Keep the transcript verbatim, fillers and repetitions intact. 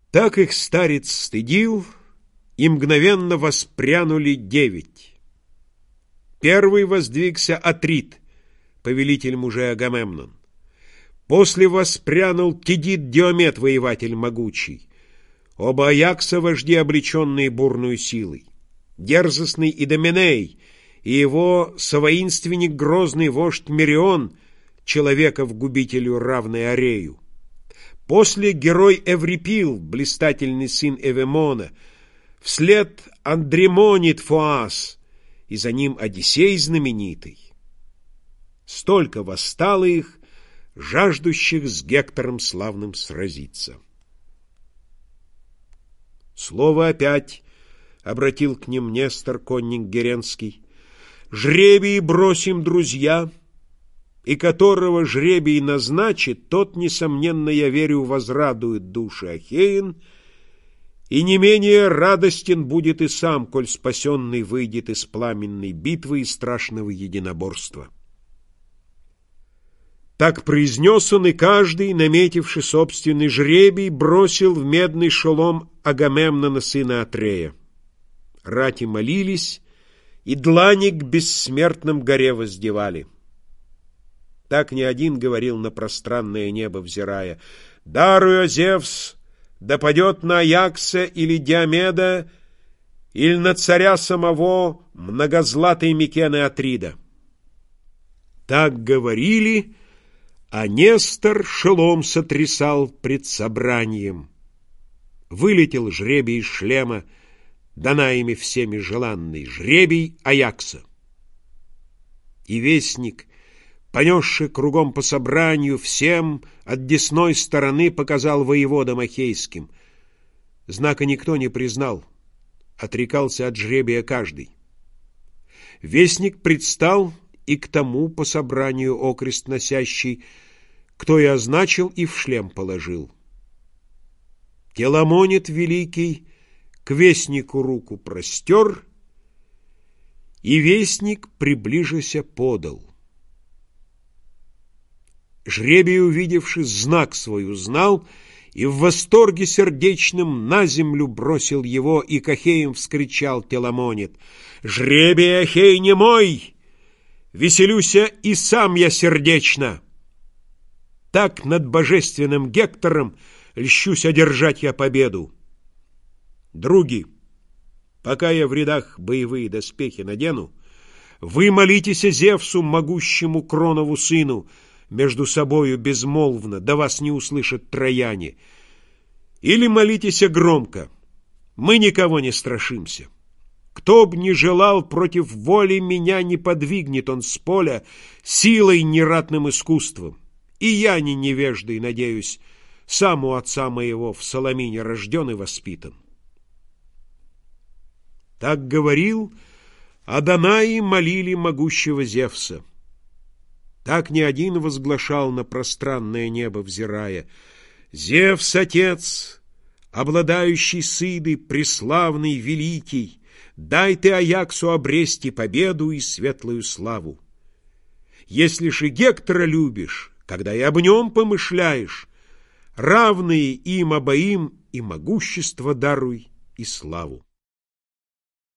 Так их старец стыдил, и мгновенно воспрянули девять. Первый воздвигся Атрид, повелитель мужей Агамемнон. После воспрянул Тидид Диомед, воеватель могучий. Оба Аякса, вожди, облеченные бурную силой. Дерзостный Идоменей и его совоинственник, грозный вождь Мерион, человеков-губителю равный Арею. После герой Эврипил, блистательный сын Эвемона, вслед Андремонит Фоас, и за ним Одиссей знаменитый. Столько восстало их, жаждущих с Гектором славным сразиться. Слово опять обратил к ним Нестор, конник Геренский. Жребий бросим, друзья, и которого жребий назначит, тот, несомненно, я верю, возрадует души Ахеин, и не менее радостен будет и сам, коль спасенный выйдет из пламенной битвы и страшного единоборства. Так произнес он, и каждый, наметивший собственный жребий, бросил в медный шелом Агамемнона, сына Атрея. Рати молились, и длани к бессмертным горе воздевали. Так не один говорил на пространное небо взирая: «Даруй, о Зевс, да падет на Аякса или Диомеда, или на царя самого многозлатой Микены Атрида». Так говорили, а Нестор шелом сотрясал пред собранием. Вылетел жребий из шлема, данаими всеми желанный, жребий Аякса. И вестник, понесший кругом по собранию, всем от десной стороны показал воеводам ахейским. Знака никто не признал, отрекался от жребия каждый. Вестник предстал и к тому по собранию окрест носящий, кто и означил, и в шлем положил. Теламонит великий к вестнику руку простер, и вестник, приближися, подал. Жребий, увидевши, знак свой узнал, и в восторге сердечном на землю бросил его, и к Ахеям вскричал Теламонит: «Жребий, Ахей, не мой! Веселюся и сам я сердечно! Так над божественным Гектором льщусь одержать я победу. Други, пока я в рядах боевые доспехи надену, вы молитесь Зевсу, могущему Кронову сыну, между собою безмолвно, да вас не услышат трояне. Или молитесь громко, мы никого не страшимся. Кто б ни желал, против воли меня не подвигнет он с поля силой нератным искусством. И я не невеждой, надеюсь, сам у отца моего в Саламине рожден и воспитан». Так говорил, а Данаи молили могущего Зевса. Так не один возглашал на пространное небо взирая: «Зевс, отец, обладающий сыдой, преславный, великий, дай ты Аяксу обрести победу и светлую славу. Если же Гектора любишь, когда и об нем помышляешь, равные им обоим и могущество даруй, и славу».